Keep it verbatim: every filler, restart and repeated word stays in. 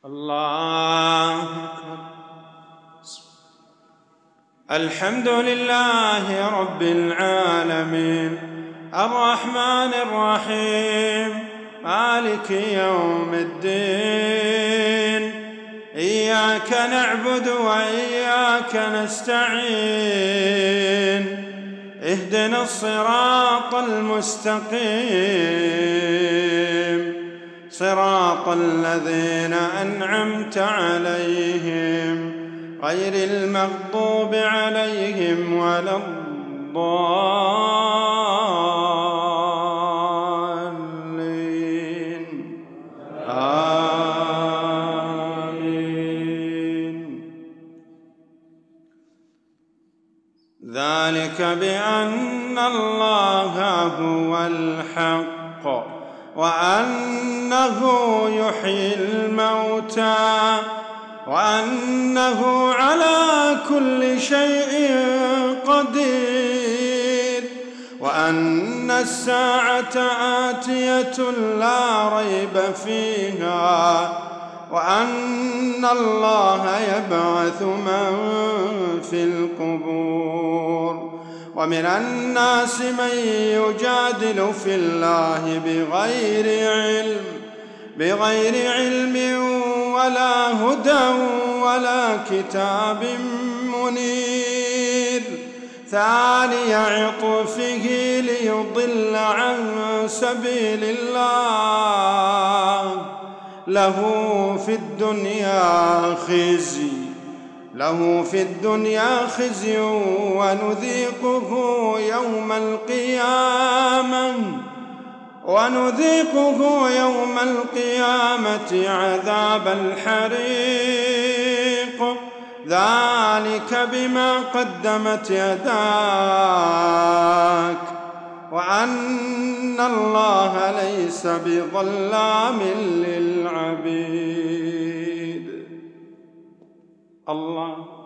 الله أكبر. الحمد لله رب العالمين الرحمن الرحيم مالك يوم الدين. إياك نعبد وإياك نستعين. اهدنا الصراط المستقيم صراط الذين أنعمت عليهم غير المغضوب عليهم ولا الضالين. آمين. ذلك بأن الله هو الحق وأنه يحيي الموتى وأنه على كل شيء قدير وأن الساعة آتية لا ريب فيها وأن الله يبعث من في القبور. ومن الناس من يجادل في الله بغير علم بغير علم ولا هدى ولا كتاب منير. ثاني عطفه ليضل عن سبيل الله له في الدنيا خزي له في الدنيا خزي ونذيقه يوم القيامة ونذيقه يوم القيامة عذاب الحريق. ذلك بما قدمت يداك وأن الله ليس بظلام للعبيد. الله